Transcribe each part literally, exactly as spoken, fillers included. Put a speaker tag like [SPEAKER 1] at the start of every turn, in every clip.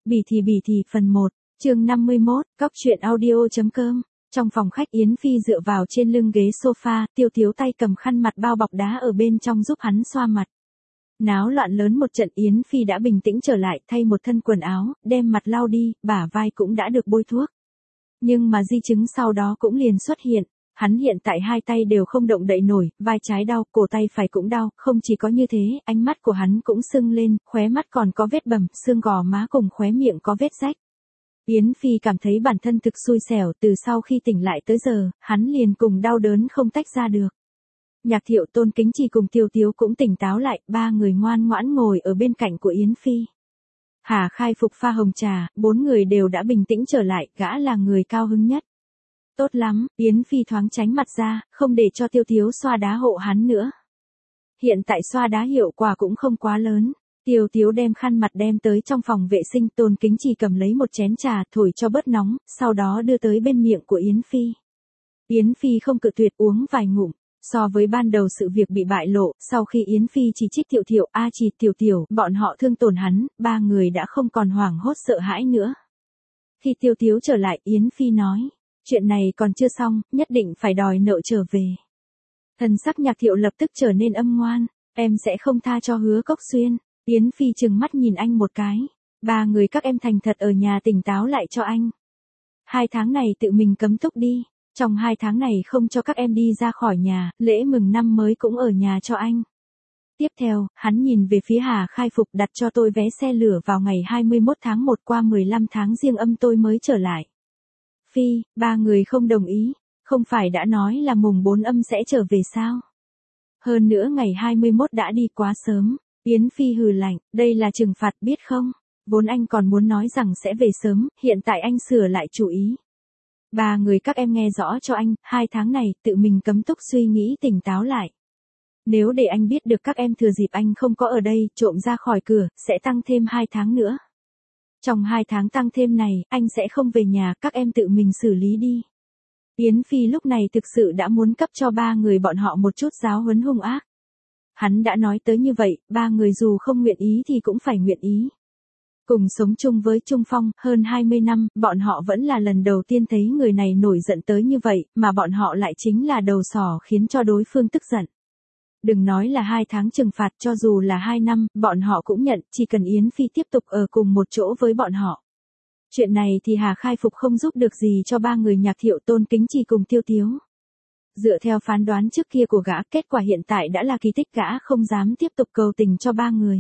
[SPEAKER 1] Bỉ thì bỉ thì phần một, chương năm mươi mốt, cóc truyện audio.com. Trong phòng khách Yến Phi dựa vào trên lưng ghế sofa, Tiêu Tiếu tay cầm khăn mặt bao bọc đá ở bên trong giúp hắn xoa mặt. Náo loạn lớn một trận, Yến Phi đã bình tĩnh trở lại, thay một thân quần áo, đem mặt lau đi, bả vai cũng đã được bôi thuốc. Nhưng mà di chứng sau đó cũng liền xuất hiện. Hắn hiện tại hai tay đều không động đậy nổi, vai trái đau, cổ tay phải cũng đau, không chỉ có như thế, ánh mắt của hắn cũng sưng lên, khóe mắt còn có vết bầm, xương gò má cùng khóe miệng có vết rách. Yến Phi cảm thấy bản thân thực xui xẻo, từ sau khi tỉnh lại tới giờ, hắn liền cùng đau đớn không tách ra được. Nhạc Thiệu, Tôn Kính Trì cùng Tiêu Tiếu cũng tỉnh táo lại, ba người ngoan ngoãn ngồi ở bên cạnh của Yến Phi. Hà Khai Phục pha hồng trà, bốn người đều đã bình tĩnh trở lại, gã là người cao hứng nhất. Tốt lắm, Yến Phi thoáng tránh mặt ra, không để cho Tiêu Tiếu xoa đá hộ hắn nữa. Hiện tại xoa đá hiệu quả cũng không quá lớn. Tiêu Tiếu đem khăn mặt đem tới trong phòng vệ sinh, Tôn Kính Trì cầm lấy một chén trà thổi cho bớt nóng, sau đó đưa tới bên miệng của Yến Phi. Yến Phi không cự tuyệt, uống vài ngụm. So với ban đầu sự việc bị bại lộ, sau khi Yến Phi chỉ trích Thiệu Thiệu, a chỉ Tiểu Tiểu, bọn họ thương tổn hắn, ba người đã không còn hoảng hốt sợ hãi nữa. Khi Tiêu Tiếu trở lại, Yến Phi nói, chuyện này còn chưa xong, nhất định phải đòi nợ trở về. Thần sắc Nhạc Thiệu lập tức trở nên âm ngoan, em sẽ không tha cho Hứa Cốc Xuyên. Yến Phi trừng mắt nhìn anh một cái, ba người các em thành thật ở nhà tỉnh táo lại cho anh. Hai tháng này tự mình cấm túc đi, trong hai tháng này không cho các em đi ra khỏi nhà, lễ mừng năm mới cũng ở nhà cho anh. Tiếp theo, hắn nhìn về phía Hà Khai Phục, đặt cho tôi vé xe lửa vào ngày hai mươi mốt tháng một, qua mười lăm tháng Giêng Âm tôi mới trở lại. Phi, ba người không đồng ý, không phải đã nói là mùng bốn âm sẽ trở về sao? Hơn nữa ngày hai mươi mốt đã đi quá sớm. Yến Phi hừ lạnh, đây là trừng phạt biết không? Vốn anh còn muốn nói rằng sẽ về sớm, hiện tại anh sửa lại chủ ý. Ba người các em nghe rõ cho anh, hai tháng này tự mình cấm túc, suy nghĩ tỉnh táo lại. Nếu để anh biết được các em thừa dịp anh không có ở đây, trộm ra khỏi cửa, sẽ tăng thêm hai tháng nữa. Trong hai tháng tăng thêm này, anh sẽ không về nhà, các em tự mình xử lý đi. Yến Phi lúc này thực sự đã muốn cấp cho ba người bọn họ một chút giáo huấn hung ác. Hắn đã nói tới như vậy, ba người dù không nguyện ý thì cũng phải nguyện ý. Cùng sống chung với Trung Phong, hơn hai mươi năm, bọn họ vẫn là lần đầu tiên thấy người này nổi giận tới như vậy, mà bọn họ lại chính là đầu sỏ khiến cho đối phương tức giận. Đừng nói là hai tháng trừng phạt, cho dù là hai năm, bọn họ cũng nhận, chỉ cần Yến Phi tiếp tục ở cùng một chỗ với bọn họ. Chuyện này thì Hà Khai Phục không giúp được gì cho ba người Nhạc Thiệu, Tôn Kính Trì cùng Tiêu Tiếu. Dựa theo phán đoán trước kia của gã, kết quả hiện tại đã là kỳ tích, gã không dám tiếp tục cầu tình cho ba người.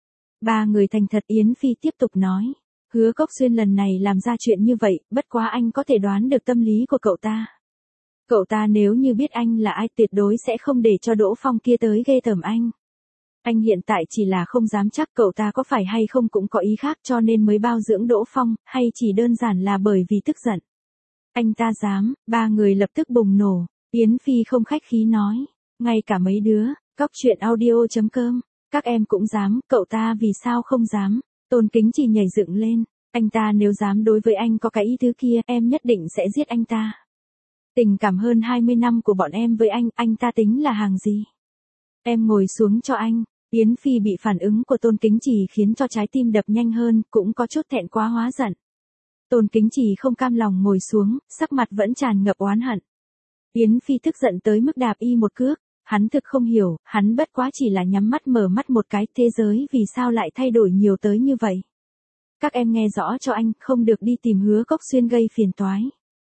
[SPEAKER 1] Ba người thành thật. Yến Phi tiếp tục nói, Hứa Cốc Xuyên lần này làm ra chuyện như vậy, bất quá anh có thể đoán được tâm lý của cậu ta. Cậu ta nếu như biết anh là ai, tuyệt đối sẽ không để cho Đỗ Phong kia tới ghê tởm anh. Anh hiện tại chỉ là không dám chắc cậu ta có phải hay không cũng có ý khác cho nên mới bao dưỡng Đỗ Phong, hay chỉ đơn giản là bởi vì tức giận. Anh ta dám, ba người lập tức bùng nổ. Yến Phi không khách khí nói, ngay cả mấy đứa, cóc truyện audio.com, các em cũng dám, cậu ta vì sao không dám? Tôn Kính Trì nhảy dựng lên, anh ta nếu dám đối với anh có cái ý thứ kia, em nhất định sẽ giết anh ta. Tình cảm hơn hai mươi năm của bọn em với anh, anh ta tính là hàng gì? Em ngồi xuống cho anh. Yến Phi bị phản ứng của Tôn Kính Trì khiến cho trái tim đập nhanh hơn, cũng có chút thẹn quá hóa giận. Tôn Kính Trì không cam lòng ngồi xuống, sắc mặt vẫn tràn ngập oán hận. Yến Phi tức giận tới mức đạp y một cước, hắn thực không hiểu, hắn bất quá chỉ là nhắm mắt mở mắt một cái, thế giới vì sao lại thay đổi nhiều tới như vậy. Các em nghe rõ cho anh, không được đi tìm Hứa Cốc Xuyên gây phiền toái.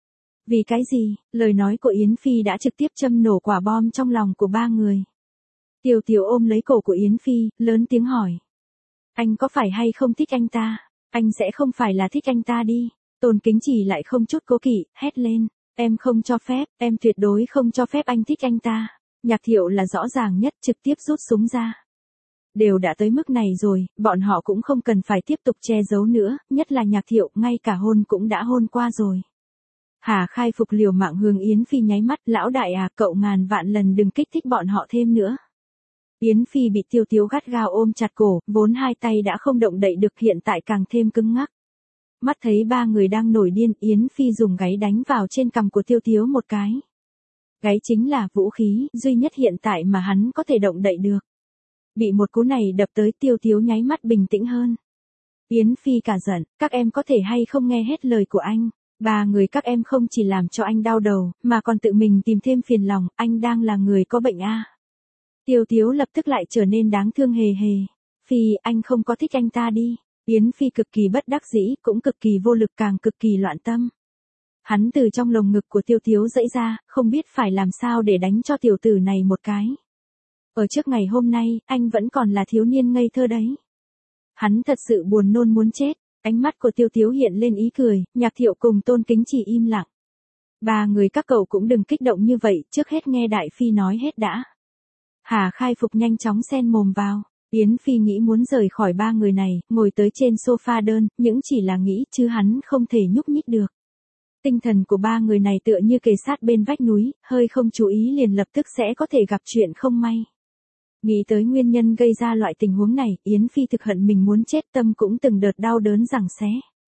[SPEAKER 1] Vì cái gì? Lời nói của Yến Phi đã trực tiếp châm nổ quả bom trong lòng của ba người. Tiêu Tiếu ôm lấy cổ của Yến Phi, lớn tiếng hỏi. Anh có phải hay không thích anh ta? Anh sẽ không phải là thích anh ta đi. Tôn Kính Trì lại không chút cố kỵ, hét lên. Em không cho phép, em tuyệt đối không cho phép anh thích anh ta. Nhạc Thiệu là rõ ràng nhất, trực tiếp rút súng ra. Đều đã tới mức này rồi, bọn họ cũng không cần phải tiếp tục che giấu nữa, nhất là Nhạc Thiệu, ngay cả hôn cũng đã hôn qua rồi. Hà Khai Phục liều mạng hướng Yến Phi nháy mắt, lão đại à, cậu ngàn vạn lần đừng kích thích bọn họ thêm nữa. Yến Phi bị Tiêu Tiếu gắt gao ôm chặt cổ, vốn hai tay đã không động đậy được hiện tại càng thêm cứng ngắc. Mắt thấy ba người đang nổi điên, Yến Phi dùng gáy đánh vào trên cằm của Tiêu Tiếu một cái. Gáy chính là vũ khí duy nhất hiện tại mà hắn có thể động đậy được. Bị một cú này đập tới, Tiêu Tiếu nháy mắt bình tĩnh hơn. Yến Phi cả giận, các em có thể hay không nghe hết lời của anh. Ba người các em không chỉ làm cho anh đau đầu, mà còn tự mình tìm thêm phiền lòng, anh đang là người có bệnh à. Tiêu Tiếu lập tức lại trở nên đáng thương hề hề. Phi, anh không có thích anh ta đi. Yến Phi cực kỳ bất đắc dĩ, cũng cực kỳ vô lực, càng cực kỳ loạn tâm. Hắn từ trong lồng ngực của Tiêu Tiếu dẫy ra, không biết phải làm sao để đánh cho tiểu tử này một cái. Ở trước ngày hôm nay, anh vẫn còn là thiếu niên ngây thơ đấy. Hắn thật sự buồn nôn muốn chết. Ánh mắt của Tiêu Tiếu hiện lên ý cười, Nhạc Thiệu cùng Tôn Kính chỉ im lặng. Ba người các cậu cũng đừng kích động như vậy, trước hết nghe Đại Phi nói hết đã. Hà Khai Phục nhanh chóng xen mồm vào. Yến Phi nghĩ muốn rời khỏi ba người này, ngồi tới trên sofa đơn, những chỉ là nghĩ chứ hắn không thể nhúc nhích được. Tinh thần của ba người này tựa như kề sát bên vách núi, hơi không chú ý liền lập tức sẽ có thể gặp chuyện không may. Nghĩ tới nguyên nhân gây ra loại tình huống này, Yến Phi thực hận mình muốn chết, tâm cũng từng đợt đau đớn giằng xé.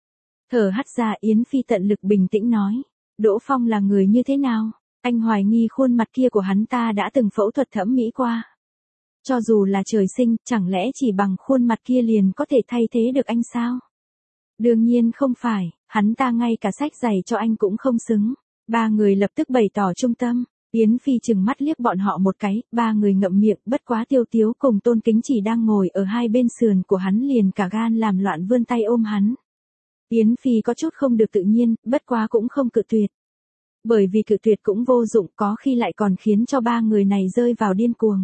[SPEAKER 1] Thở hắt ra, Yến Phi tận lực bình tĩnh nói. Đỗ Phong là người như thế nào? Anh hoài nghi khuôn mặt kia của hắn ta đã từng phẫu thuật thẩm mỹ qua. Cho dù là trời sinh, chẳng lẽ chỉ bằng khuôn mặt kia liền có thể thay thế được anh sao? Đương nhiên không phải, hắn ta ngay cả sách giày cho anh cũng không xứng. Ba người lập tức bày tỏ trung tâm. Yến Phi chừng mắt liếc bọn họ một cái, ba người ngậm miệng, bất quá Tiêu Tiếu cùng Tôn Kính chỉ đang ngồi ở hai bên sườn của hắn liền cả gan làm loạn vươn tay ôm hắn. Yến Phi có chút không được tự nhiên, bất quá cũng không cự tuyệt. Bởi vì cự tuyệt cũng vô dụng, có khi lại còn khiến cho ba người này rơi vào điên cuồng.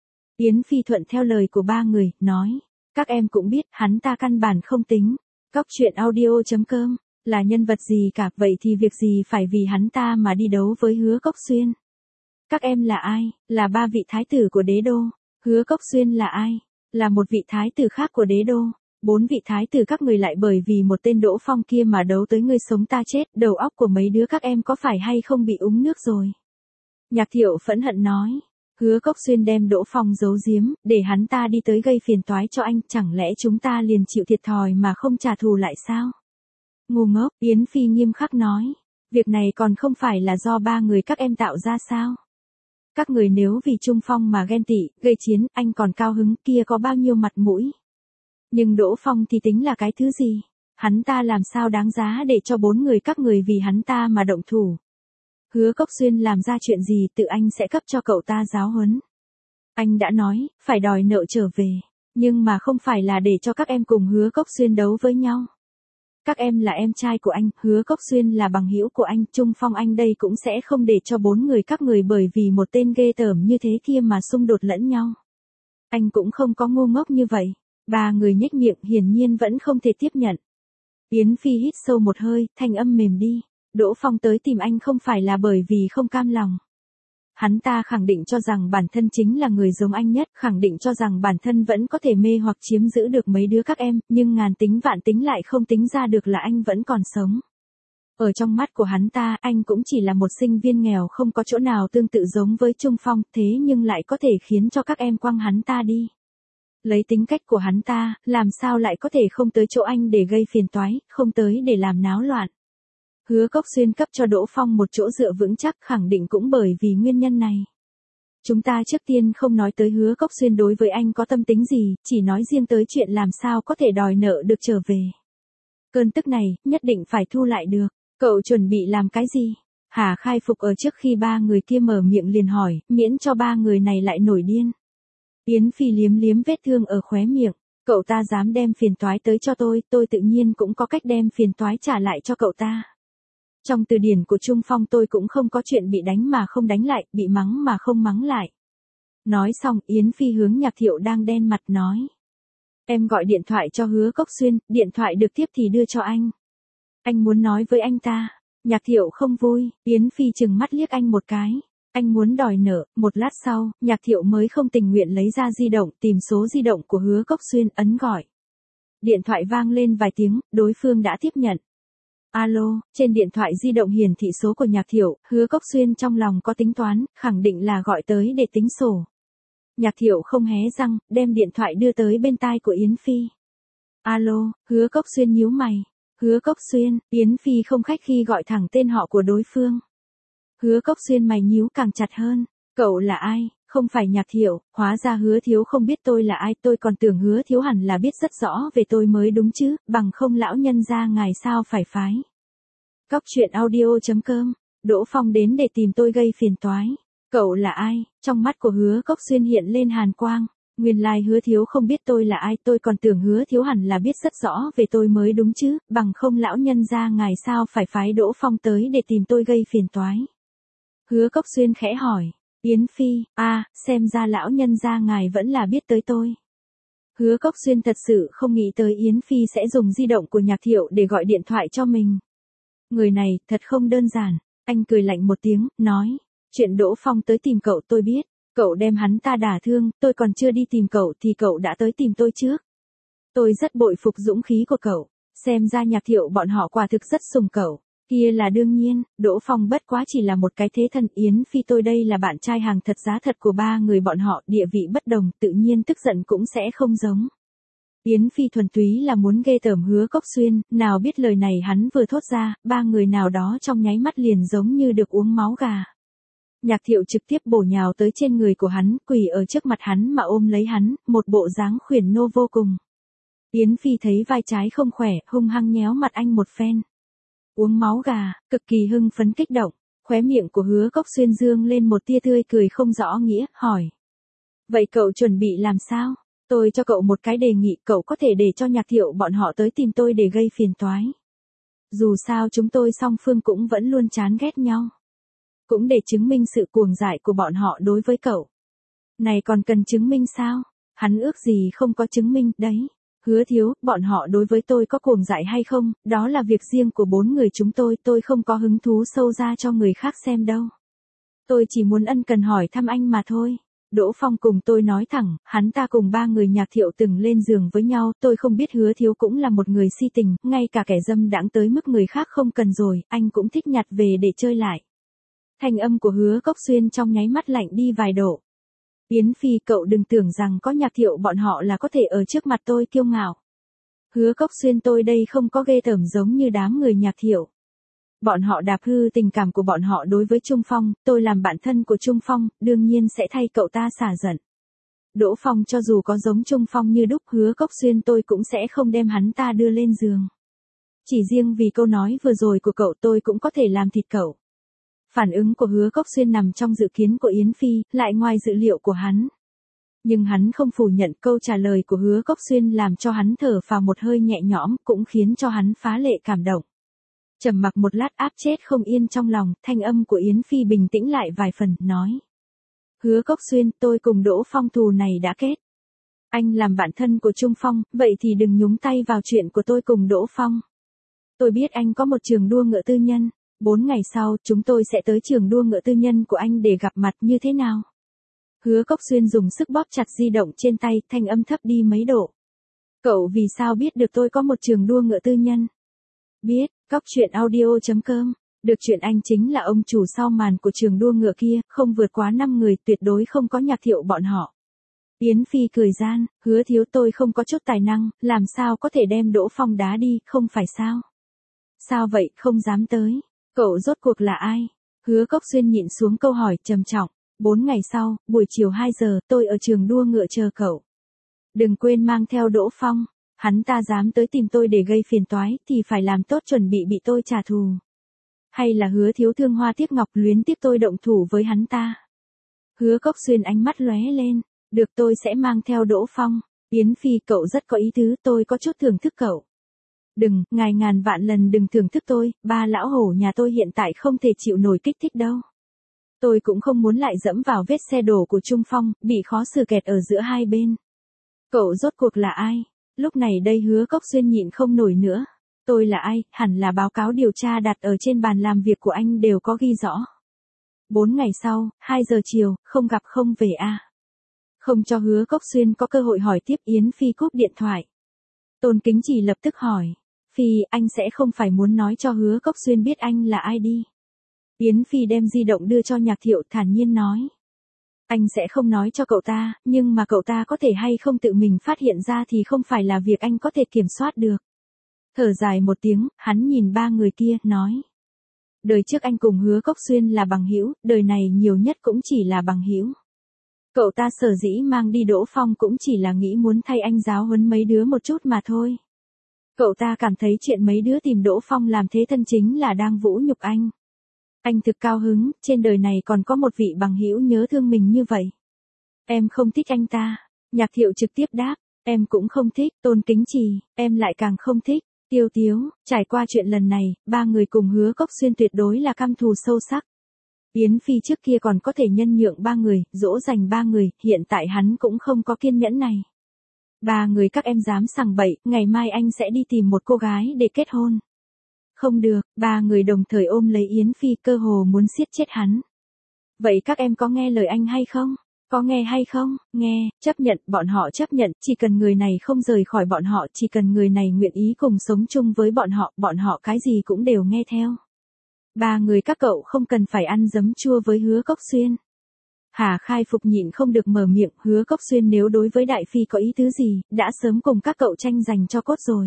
[SPEAKER 1] Yến Phi thuận theo lời của ba người, nói, các em cũng biết, hắn ta căn bản không tính. Cóc truyện audio chấm com, là nhân vật gì cả, vậy thì việc gì phải vì hắn ta mà đi đấu với Hứa Cốc Xuyên. Các em là ai? Là ba vị thái tử của đế đô. Hứa Cốc Xuyên là ai? Là một vị thái tử khác của đế đô. Bốn vị thái tử các người lại bởi vì một tên Đỗ Phong kia mà đấu tới ngươi sống ta chết, đầu óc của mấy đứa các em có phải hay không bị uống nước rồi? Nhạc Thiệu phẫn hận nói. Hứa Cốc Xuyên đem Đỗ Phong giấu giếm, để hắn ta đi tới gây phiền toái cho anh, chẳng lẽ chúng ta liền chịu thiệt thòi mà không trả thù lại sao? Ngu ngốc, Yến Phi nghiêm khắc nói. Việc này còn không phải là do ba người các em tạo ra sao? Các người nếu vì Trung Phong mà ghen tị, gây chiến, anh còn cao hứng, kia có bao nhiêu mặt mũi. Nhưng Đỗ Phong thì tính là cái thứ gì? Hắn ta làm sao đáng giá để cho bốn người các người vì hắn ta mà động thủ? Hứa Cốc Xuyên làm ra chuyện gì tự anh sẽ cấp cho cậu ta giáo huấn. Anh đã nói, phải đòi nợ trở về, nhưng mà không phải là để cho các em cùng Hứa Cốc Xuyên đấu với nhau. Các em là em trai của anh, Hứa Cốc Xuyên là bằng hữu của anh, Trung Phong anh đây cũng sẽ không để cho bốn người các người bởi vì một tên ghê tởm như thế kia mà xung đột lẫn nhau. Anh cũng không có ngu ngốc như vậy. Ba người nhếch miệng hiển nhiên vẫn không thể tiếp nhận. Yến Phi hít sâu một hơi, thanh âm mềm đi. Đỗ Phong tới tìm anh không phải là bởi vì không cam lòng. Hắn ta khẳng định cho rằng bản thân chính là người giống anh nhất, khẳng định cho rằng bản thân vẫn có thể mê hoặc chiếm giữ được mấy đứa các em, nhưng ngàn tính vạn tính lại không tính ra được là anh vẫn còn sống. Ở trong mắt của hắn ta, anh cũng chỉ là một sinh viên nghèo không có chỗ nào tương tự giống với Trung Phong, thế nhưng lại có thể khiến cho các em quăng hắn ta đi. Lấy tính cách của hắn ta, làm sao lại có thể không tới chỗ anh để gây phiền toái, không tới để làm náo loạn. Hứa Cốc Xuyên cấp cho Đỗ Phong một chỗ dựa vững chắc khẳng định cũng bởi vì nguyên nhân này. Chúng ta trước tiên không nói tới Hứa Cốc Xuyên đối với anh có tâm tính gì, chỉ nói riêng tới chuyện làm sao có thể đòi nợ được trở về. Cơn tức này, nhất định phải thu lại được. Cậu chuẩn bị làm cái gì? Hà Khai Phục ở trước khi ba người kia mở miệng liền hỏi, miễn cho ba người này lại nổi điên. Yến Phi liếm liếm vết thương ở khóe miệng. Cậu ta dám đem phiền toái tới cho tôi, tôi tự nhiên cũng có cách đem phiền toái trả lại cho cậu ta. Trong từ điển của Trung Phong tôi cũng không có chuyện bị đánh mà không đánh lại, bị mắng mà không mắng lại. Nói xong, Yến Phi hướng Nhạc Thiệu đang đen mặt nói. Em gọi điện thoại cho Hứa Cốc Xuyên, điện thoại được tiếp thì đưa cho anh. Anh muốn nói với anh ta. Nhạc Thiệu không vui, Yến Phi chừng mắt liếc anh một cái. Anh muốn đòi nợ, một lát sau, Nhạc Thiệu mới không tình nguyện lấy ra di động, tìm số di động của Hứa Cốc Xuyên, ấn gọi. Điện thoại vang lên vài tiếng, đối phương đã tiếp nhận. Alo, trên điện thoại di động hiển thị số của Nhạc Thiệu, Hứa Cốc Xuyên trong lòng có tính toán, khẳng định là gọi tới để tính sổ. Nhạc Thiệu không hé răng, đem điện thoại đưa tới bên tai của Yến Phi. Alo, Hứa Cốc Xuyên nhíu mày. Hứa Cốc Xuyên, Yến Phi không khách khi gọi thẳng tên họ của đối phương. Hứa Cốc Xuyên mày nhíu càng chặt hơn. Cậu là ai? Không phải Nhạc Thiệu, hóa ra Hứa Thiếu không biết tôi là ai, tôi còn tưởng Hứa Thiếu hẳn là biết rất rõ về tôi mới đúng chứ, bằng không lão nhân gia ngài sao phải phái. Cóc truyện audio chấm com, Đỗ Phong đến để tìm tôi gây phiền toái. Cậu là ai? Trong mắt của Hứa Cốc Xuyên hiện lên hàn quang. Nguyên lai Hứa Thiếu không biết tôi là ai, tôi còn tưởng Hứa Thiếu hẳn là biết rất rõ về tôi mới đúng chứ, bằng không lão nhân gia ngài sao phải phái Đỗ Phong tới để tìm tôi gây phiền toái. Hứa Cốc Xuyên khẽ hỏi. Yến Phi, a, à, xem ra lão nhân gia ngài vẫn là biết tới tôi. Hứa Cốc Xuyên thật sự không nghĩ tới Yến Phi sẽ dùng di động của Nhạc Thiệu để gọi điện thoại cho mình. Người này, thật không đơn giản. Anh cười lạnh một tiếng, nói. Chuyện Đỗ Phong tới tìm cậu tôi biết. Cậu đem hắn ta đả thương, tôi còn chưa đi tìm cậu thì cậu đã tới tìm tôi trước. Tôi rất bội phục dũng khí của cậu. Xem ra Nhạc Thiệu bọn họ quả thực rất sùng cậu. Kia là đương nhiên, Đỗ Phong bất quá chỉ là một cái thế thân. Yến Phi tôi đây là bạn trai hàng thật giá thật của ba người bọn họ, địa vị bất đồng, tự nhiên tức giận cũng sẽ không giống. Yến Phi thuần túy là muốn ghê tởm Hứa Cốc Xuyên, nào biết lời này hắn vừa thốt ra, ba người nào đó trong nháy mắt liền giống như được uống máu gà. Nhạc Thiệu trực tiếp bổ nhào tới trên người của hắn, quỳ ở trước mặt hắn mà ôm lấy hắn, một bộ dáng khuyển nô vô cùng. Yến Phi thấy vai trái không khỏe, hung hăng nhéo mặt anh một phen. Uống máu gà, cực kỳ hưng phấn kích động, khóe miệng của Hứa Cốc Xuyên dương lên một tia tươi cười không rõ nghĩa, hỏi. Vậy cậu chuẩn bị làm sao? Tôi cho cậu một cái đề nghị, cậu có thể để cho Nhạc Thiệu bọn họ tới tìm tôi để gây phiền toái. Dù sao chúng tôi song phương cũng vẫn luôn chán ghét nhau. Cũng để chứng minh sự cuồng dại của bọn họ đối với cậu. Này còn cần chứng minh sao? Hắn ước gì không có chứng minh, đấy. Hứa Thiếu, bọn họ đối với tôi có cuồng dại hay không, đó là việc riêng của bốn người chúng tôi, tôi không có hứng thú sâu ra cho người khác xem đâu. Tôi chỉ muốn ân cần hỏi thăm anh mà thôi. Đỗ Phong cùng tôi nói thẳng, hắn ta cùng ba người Nhạc Thiệu từng lên giường với nhau, tôi không biết Hứa Thiếu cũng là một người si tình, ngay cả kẻ dâm đãng tới mức người khác không cần rồi, anh cũng thích nhặt về để chơi lại. Thanh âm của Hứa Cốc Xuyên trong nháy mắt lạnh đi vài độ. Yến Phi, cậu đừng tưởng rằng có Nhạc Thiệu bọn họ là có thể ở trước mặt tôi kiêu ngạo. Hứa Cốc Xuyên, tôi đây không có ghê tởm giống như đám người Nhạc Thiệu. Bọn họ đạp hư tình cảm của bọn họ đối với Trung Phong, tôi làm bạn thân của Trung Phong, đương nhiên sẽ thay cậu ta xả giận. Đỗ Phong cho dù có giống Trung Phong như đúc, Hứa Cốc Xuyên tôi cũng sẽ không đem hắn ta đưa lên giường. Chỉ riêng vì câu nói vừa rồi của cậu tôi cũng có thể làm thịt cậu. Phản ứng của Hứa Cốc Xuyên nằm trong dự kiến của Yến Phi, lại ngoài dự liệu của hắn. Nhưng hắn không phủ nhận, câu trả lời của Hứa Cốc Xuyên làm cho hắn thở phào một hơi nhẹ nhõm, cũng khiến cho hắn phá lệ cảm động. Trầm mặc một lát áp chết không yên trong lòng, thanh âm của Yến Phi bình tĩnh lại vài phần, nói. Hứa Cốc Xuyên, tôi cùng Đỗ Phong thù này đã kết. Anh làm bạn thân của Trung Phong, vậy thì đừng nhúng tay vào chuyện của tôi cùng Đỗ Phong. Tôi biết anh có một trường đua ngựa tư nhân. Bốn ngày sau, chúng tôi sẽ tới trường đua ngựa tư nhân của anh để gặp mặt, như thế nào? Hứa Cốc Xuyên dùng sức bóp chặt di động trên tay, thanh âm thấp đi mấy độ. Cậu vì sao biết được tôi có một trường đua ngựa tư nhân? Biết, cóc truyện audio chấm com. Được chuyện anh chính là ông chủ sau màn của trường đua ngựa kia, không vượt quá năm người, tuyệt đối không có Nhạc Thiệu bọn họ. Yến Phi cười gian, Hứa Thiếu, tôi không có chút tài năng, làm sao có thể đem Đỗ Phong đá đi, không phải sao? Sao vậy, không dám tới? Cậu rốt cuộc là ai? Hứa Cốc Xuyên nhịn xuống câu hỏi trầm trọng. Bốn ngày sau, buổi chiều hai giờ, tôi ở trường đua ngựa chờ cậu. Đừng quên mang theo Đỗ Phong. Hắn ta dám tới tìm tôi để gây phiền toái, thì phải làm tốt chuẩn bị bị tôi trả thù. Hay là Hứa Thiếu thương hoa tiếc ngọc luyến tiếc tôi động thủ với hắn ta? Hứa Cốc Xuyên ánh mắt lóe lên. Được, tôi sẽ mang theo Đỗ Phong. Yến Phi, cậu rất có ý tứ, tôi có chút thưởng thức cậu. Đừng, ngài ngàn vạn lần đừng thưởng thức tôi, ba lão hổ nhà tôi hiện tại không thể chịu nổi kích thích đâu. Tôi cũng không muốn lại dẫm vào vết xe đổ của Trung Phong, bị khó xử kẹt ở giữa hai bên. Cậu rốt cuộc là ai? Lúc này đây Hứa Cốc Xuyên nhịn không nổi nữa. Tôi là ai, hẳn là báo cáo điều tra đặt ở trên bàn làm việc của anh đều có ghi rõ. Bốn ngày sau, hai giờ chiều, không gặp không về a. À. Không cho Hứa Cốc Xuyên có cơ hội hỏi tiếp, Yến Phi cúp điện thoại. Tôn Kính Chỉ lập tức hỏi. Phi, anh sẽ không phải muốn nói cho Hứa Cốc Xuyên biết anh là ai đi. Yến Phi đem di động đưa cho Nhạc Thiệu, thản nhiên nói. Anh sẽ không nói cho cậu ta, nhưng mà cậu ta có thể hay không tự mình phát hiện ra thì không phải là việc anh có thể kiểm soát được. Thở dài một tiếng, hắn nhìn ba người kia, nói. Đời trước anh cùng Hứa Cốc Xuyên là bằng hữu, đời này nhiều nhất cũng chỉ là bằng hữu. Cậu ta sở dĩ mang đi Đỗ Phong cũng chỉ là nghĩ muốn thay anh giáo huấn mấy đứa một chút mà thôi. Cậu ta cảm thấy chuyện mấy đứa tìm Đỗ Phong làm thế thân chính là đang vũ nhục anh. Anh thực cao hứng, trên đời này còn có một vị bằng hữu nhớ thương mình như vậy. Em không thích anh ta. Nhạc Thiệu trực tiếp đáp, em cũng không thích. Tôn Kính Trì, em lại càng không thích. Tiêu Tiếu, trải qua chuyện lần này, ba người cùng Hứa Cốc Xuyên tuyệt đối là căm thù sâu sắc. Yến Phi trước kia còn có thể nhân nhượng ba người, dỗ dành ba người, hiện tại hắn cũng không có kiên nhẫn này. Ba người các em dám sằng bậy, ngày mai anh sẽ đi tìm một cô gái để kết hôn. Không được, ba người đồng thời ôm lấy Yến Phi cơ hồ muốn siết chết hắn. Vậy các em có nghe lời anh hay không? Có nghe hay không? Nghe, chấp nhận, bọn họ chấp nhận, chỉ cần người này không rời khỏi bọn họ, chỉ cần người này nguyện ý cùng sống chung với bọn họ, bọn họ cái gì cũng đều nghe theo. Ba người các cậu không cần phải ăn giấm chua với Hứa Cốc Xuyên. Hà Khai Phục nhịn không được mở miệng, Hứa Cốc Xuyên nếu đối với Đại Phi có ý tứ gì, đã sớm cùng các cậu tranh giành cho cốt rồi.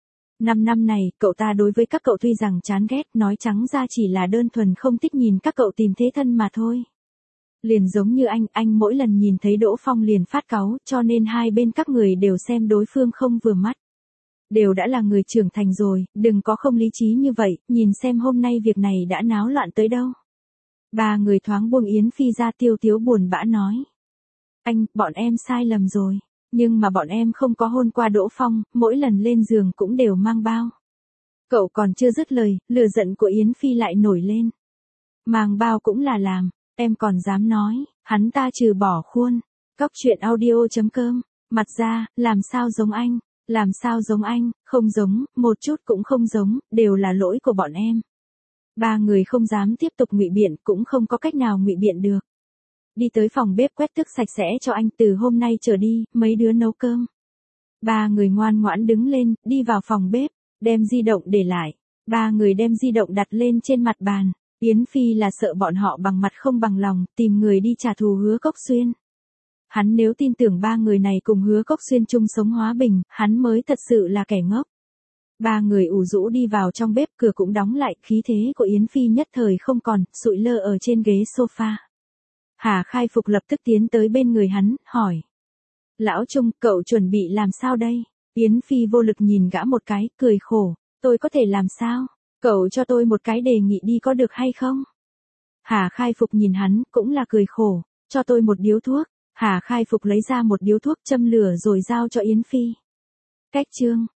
[SPEAKER 1] Năm năm này, cậu ta đối với các cậu tuy rằng chán ghét, nói trắng ra chỉ là đơn thuần không thích nhìn các cậu tìm thế thân mà thôi. Liền giống như anh, anh mỗi lần nhìn thấy Đỗ Phong liền phát cáu, cho nên hai bên các người đều xem đối phương không vừa mắt. Đều đã là người trưởng thành rồi, đừng có không lý trí như vậy, nhìn xem hôm nay việc này đã náo loạn tới đâu. Ba người thoáng buông Yến Phi ra. Tiêu Tiếu buồn bã nói. Anh, bọn em sai lầm rồi, nhưng mà bọn em không có hôn qua Đỗ Phong, mỗi lần lên giường cũng đều mang bao. Cậu còn chưa dứt lời, lửa giận của Yến Phi lại nổi lên. Mang bao cũng là làm, em còn dám nói, hắn ta trừ bỏ khuôn. Cóc truyện audio chấm com, mặt ra, làm sao giống anh, làm sao giống anh, không giống, một chút cũng không giống, đều là lỗi của bọn em. Ba người không dám tiếp tục ngụy biện, cũng không có cách nào ngụy biện được. Đi tới phòng bếp quét tước sạch sẽ cho anh, từ hôm nay trở đi, mấy đứa nấu cơm. Ba người ngoan ngoãn đứng lên, đi vào phòng bếp, đem di động để lại. Ba người đem di động đặt lên trên mặt bàn. Yến Phi là sợ bọn họ bằng mặt không bằng lòng, tìm người đi trả thù Hứa Cốc Xuyên. Hắn nếu tin tưởng ba người này cùng Hứa Cốc Xuyên chung sống hòa bình, hắn mới thật sự là kẻ ngốc. Ba người ủ rũ đi vào trong bếp, cửa cũng đóng lại, khí thế của Yến Phi nhất thời không còn, sụi lơ ở trên ghế sofa. Hà Khai Phục lập tức tiến tới bên người hắn, hỏi. Lão Trung, cậu chuẩn bị làm sao đây? Yến Phi vô lực nhìn gã một cái, cười khổ. Tôi có thể làm sao? Cậu cho tôi một cái đề nghị đi có được hay không? Hà Khai Phục nhìn hắn, cũng là cười khổ. Cho tôi một điếu thuốc. Hà Khai Phục lấy ra một điếu thuốc châm lửa rồi giao cho Yến Phi. Cách chương.